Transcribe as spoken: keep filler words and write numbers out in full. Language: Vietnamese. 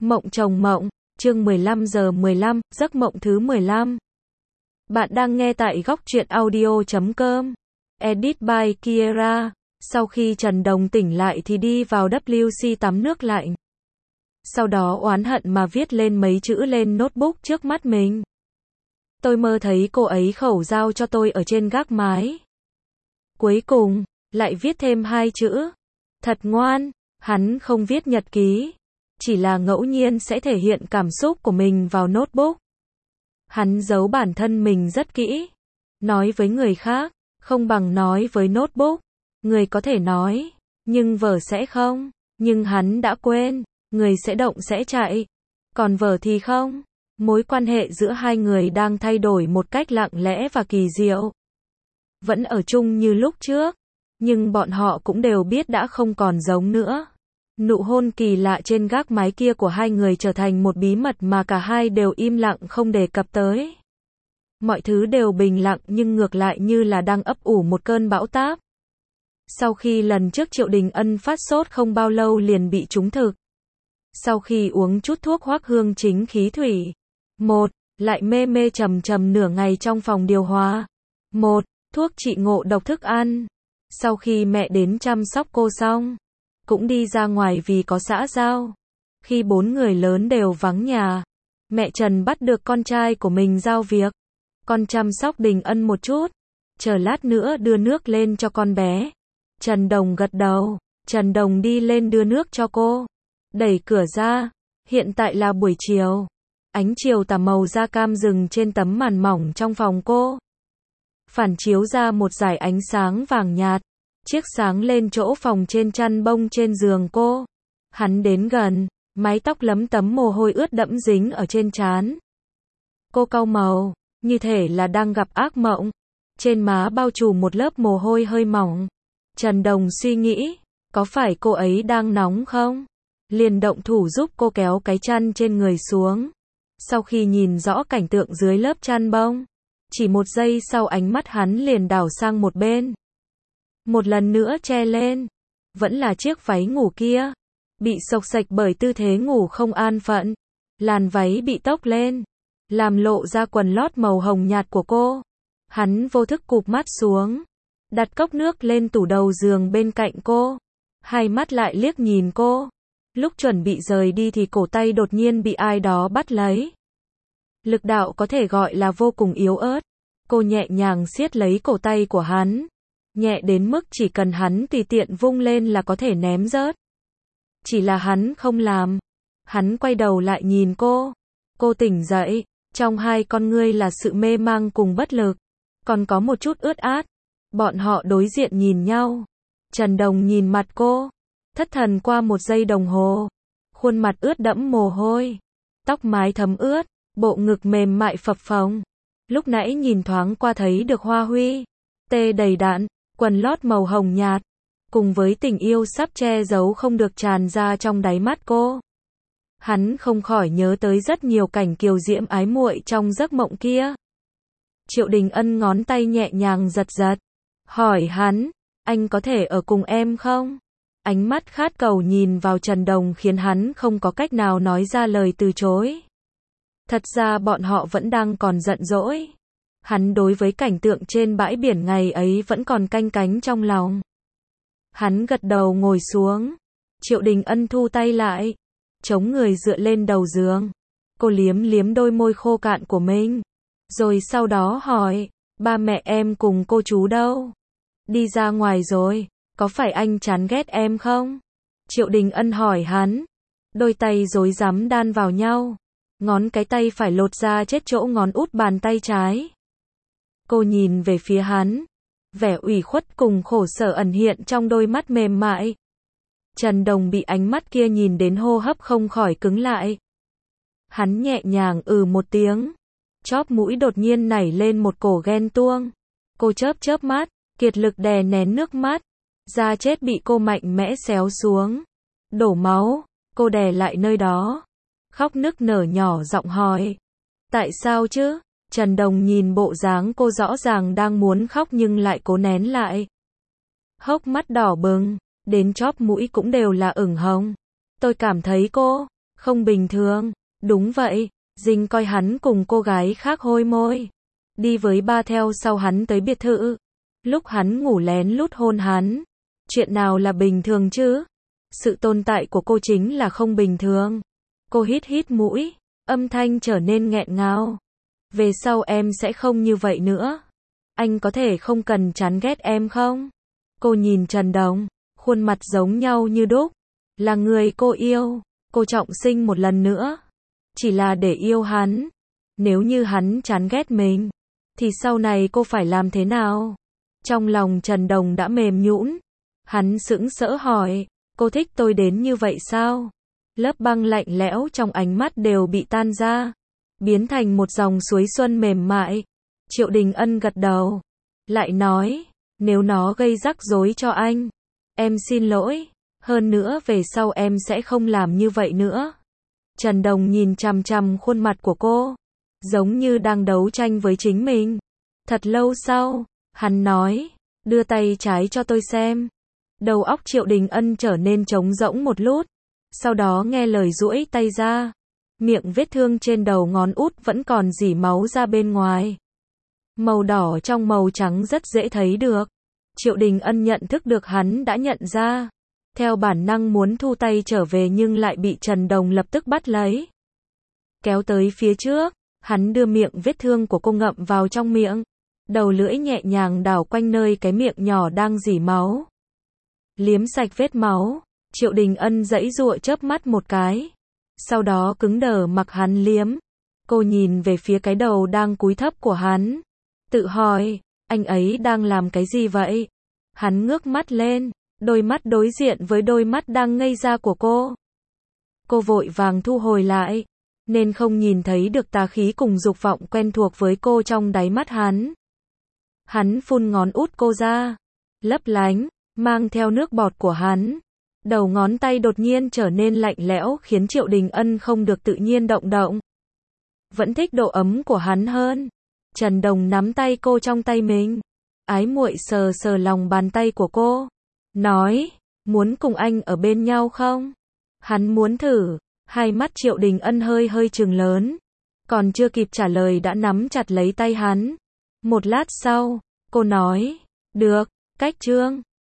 Mộng chồng mộng, chương mười lăm giờ mười lăm, giấc mộng thứ mười lăm. Bạn đang nghe tại góc truyện audio chấm com. Edit by Kiera. Sau khi Trần Đồng tỉnh lại thì đi vào W C tắm nước lạnh. Sau đó oán hận mà viết lên mấy chữ lên notebook trước mắt mình. Tôi mơ thấy cô ấy khẩu giao cho tôi ở trên gác mái. Cuối cùng, lại viết thêm hai chữ. Thật ngoan, hắn không viết nhật ký. Chỉ là ngẫu nhiên sẽ thể hiện cảm xúc của mình vào notebook. Hắn giấu bản thân mình rất kỹ. Nói với người khác, không bằng nói với notebook. Người có thể nói, nhưng vở sẽ không. Nhưng hắn đã quên, người sẽ động sẽ chạy. Còn vở thì không. Mối quan hệ giữa hai người đang thay đổi một cách lặng lẽ và kỳ diệu. Vẫn ở chung như lúc trước, nhưng bọn họ cũng đều biết đã không còn giống nữa. Nụ hôn kỳ lạ trên gác mái kia của hai người trở thành một bí mật mà cả hai đều im lặng không đề cập tới. Mọi thứ đều bình lặng nhưng ngược lại như là đang ấp ủ một cơn bão táp. Sau khi lần trước Triệu Đình Ân phát sốt không bao lâu liền bị trúng thực. Sau khi uống chút thuốc Hoắc Hương Chính khí thủy. Một, lại mê mê trầm trầm nửa ngày trong phòng điều hòa. Một, thuốc trị ngộ độc thức ăn. Sau khi mẹ đến chăm sóc cô xong, cũng đi ra ngoài vì có xã giao. Khi bốn người lớn đều vắng nhà, mẹ Trần bắt được con trai của mình giao việc. Con chăm sóc Đình Ân một chút, chờ lát nữa đưa nước lên cho con bé. Trần Đồng gật đầu, Trần Đồng đi lên đưa nước cho cô. Đẩy cửa ra, hiện tại là buổi chiều. Ánh chiều tà màu da cam rừng trên tấm màn mỏng trong phòng cô. Phản chiếu ra một dải ánh sáng vàng nhạt. Chiếc sáng lên chỗ phòng trên chăn bông trên giường cô. Hắn đến gần, mái tóc lấm tấm mồ hôi ướt đẫm dính ở trên trán. Cô cau màu, như thể là đang gặp ác mộng. Trên má bao trùm một lớp mồ hôi hơi mỏng. Trần Đồng suy nghĩ, có phải cô ấy đang nóng không? Liền động thủ giúp cô kéo cái chăn trên người xuống. Sau khi nhìn rõ cảnh tượng dưới lớp chăn bông, chỉ một giây sau ánh mắt hắn liền đảo sang một bên. Một lần nữa che lên, vẫn là chiếc váy ngủ kia, bị xộc xệch bởi tư thế ngủ không an phận. Làn váy bị tốc lên, làm lộ ra quần lót màu hồng nhạt của cô. Hắn vô thức cụp mắt xuống, đặt cốc nước lên tủ đầu giường bên cạnh cô, hai mắt lại liếc nhìn cô. Lúc chuẩn bị rời đi thì cổ tay đột nhiên bị ai đó bắt lấy. Lực đạo có thể gọi là vô cùng yếu ớt. Cô nhẹ nhàng siết lấy cổ tay của hắn. Nhẹ đến mức chỉ cần hắn tùy tiện vung lên là có thể ném rớt. Chỉ là hắn không làm. Hắn quay đầu lại nhìn cô. Cô tỉnh dậy. Trong hai con ngươi là sự mê mang cùng bất lực. Còn có một chút ướt át. Bọn họ đối diện nhìn nhau. Trần Đồng nhìn mặt cô. Thất thần qua một giây đồng hồ. Khuôn mặt ướt đẫm mồ hôi. Tóc mái thấm ướt. Bộ ngực mềm mại phập phồng. Lúc nãy nhìn thoáng qua thấy được hoa huy. Tê đầy đặn. Quần lót màu hồng nhạt. Cùng với tình yêu sắp che giấu không được tràn ra trong đáy mắt cô. Hắn không khỏi nhớ tới rất nhiều cảnh kiều diễm ái muội trong giấc mộng kia. Triệu Đình Ân ngón tay nhẹ nhàng giật giật. Hỏi hắn, anh có thể ở cùng em không? Ánh mắt khát cầu nhìn vào Trần Đồng khiến hắn không có cách nào nói ra lời từ chối. Thật ra bọn họ vẫn đang còn giận dỗi. Hắn đối với cảnh tượng trên bãi biển ngày ấy vẫn còn canh cánh trong lòng. Hắn gật đầu ngồi xuống. Triệu Đình Ân thu tay lại, chống người dựa lên đầu giường. Cô liếm liếm đôi môi khô cạn của mình. Rồi sau đó hỏi, ba mẹ em cùng cô chú đâu? Đi ra ngoài rồi, có phải anh chán ghét em không? Triệu Đình Ân hỏi hắn. Đôi tay rối rắm đan vào nhau. Ngón cái tay phải lột ra chết chỗ ngón út bàn tay trái. Cô nhìn về phía hắn. Vẻ ủy khuất cùng khổ sở ẩn hiện trong đôi mắt mềm mại. Trần Đồng bị ánh mắt kia nhìn đến hô hấp không khỏi cứng lại. Hắn nhẹ nhàng ừ một tiếng. Chóp mũi đột nhiên nảy lên một cổ ghen tuông. Cô chớp chớp mắt, kiệt lực đè nén nước mắt. Da chết bị cô mạnh mẽ xéo xuống. Đổ máu, cô đè lại nơi đó. Khóc nức nở nhỏ giọng hỏi. Tại sao chứ? Trần Đồng nhìn bộ dáng cô rõ ràng đang muốn khóc nhưng lại cố nén lại. Hốc mắt đỏ bừng, đến chóp mũi cũng đều là ửng hồng. Tôi cảm thấy cô Không bình thường. Đúng vậy. Dinh coi hắn cùng cô gái khác hôi môi. Đi với ba theo sau hắn tới biệt thự. Lúc hắn ngủ lén lút hôn hắn. Chuyện nào là bình thường chứ? Sự tồn tại của cô chính là không bình thường. Cô hít hít mũi. Âm thanh trở nên nghẹn ngào. Về sau em sẽ không như vậy nữa. Anh có thể không cần chán ghét em không? Cô nhìn Trần Đồng. Khuôn mặt giống nhau như đúc. Là người cô yêu. Cô trọng sinh một lần nữa. Chỉ là để yêu hắn. Nếu như hắn chán ghét mình. Thì sau này cô phải làm thế nào? Trong lòng Trần Đồng đã mềm nhũn. Hắn sững sỡ hỏi. Cô thích tôi đến như vậy sao? Lớp băng lạnh lẽo trong ánh mắt đều bị tan ra. Biến thành một dòng suối xuân mềm mại. Triệu Đình Ân gật đầu. Lại nói. Nếu nó gây rắc rối cho anh. Em xin lỗi. Hơn nữa về sau em sẽ không làm như vậy nữa. Trần Đồng nhìn chằm chằm khuôn mặt của cô. Giống như đang đấu tranh với chính mình. Thật lâu sau. Hắn nói. Đưa tay trái cho tôi xem. Đầu óc Triệu Đình Ân trở nên trống rỗng một lút. Sau đó nghe lời duỗi tay ra. Miệng vết thương trên đầu ngón út vẫn còn rỉ máu ra bên ngoài. Màu đỏ trong màu trắng rất dễ thấy được. Triệu Đình Ân nhận thức được hắn đã nhận ra. Theo bản năng muốn thu tay trở về nhưng lại bị Trần Đồng lập tức bắt lấy. Kéo tới phía trước. Hắn đưa miệng vết thương của cô ngậm vào trong miệng. Đầu lưỡi nhẹ nhàng đảo quanh nơi cái miệng nhỏ đang rỉ máu. Liếm sạch vết máu. Triệu Đình Ân giãy giụa chớp mắt một cái. Sau đó cứng đờ mặc hắn liếm. Cô nhìn về phía cái đầu đang cúi thấp của hắn. Tự hỏi, anh ấy đang làm cái gì vậy? Hắn ngước mắt lên. Đôi mắt đối diện với đôi mắt đang ngây ra của cô. Cô vội vàng thu hồi lại. Nên không nhìn thấy được tà khí cùng dục vọng quen thuộc với cô trong đáy mắt hắn. Hắn phun ngón út cô ra. Lấp lánh, mang theo nước bọt của hắn. Đầu ngón tay đột nhiên trở nên lạnh lẽo khiến Triệu Đình Ân không được tự nhiên động động. Vẫn thích độ ấm của hắn hơn. Trần Đồng nắm tay cô trong tay mình. Ái muội sờ sờ lòng bàn tay của cô. Nói, muốn cùng anh ở bên nhau không? Hắn muốn thử. Hai mắt Triệu Đình Ân hơi hơi trừng lớn. Còn chưa kịp trả lời đã nắm chặt lấy tay hắn. Một lát sau, cô nói, được, cách chương.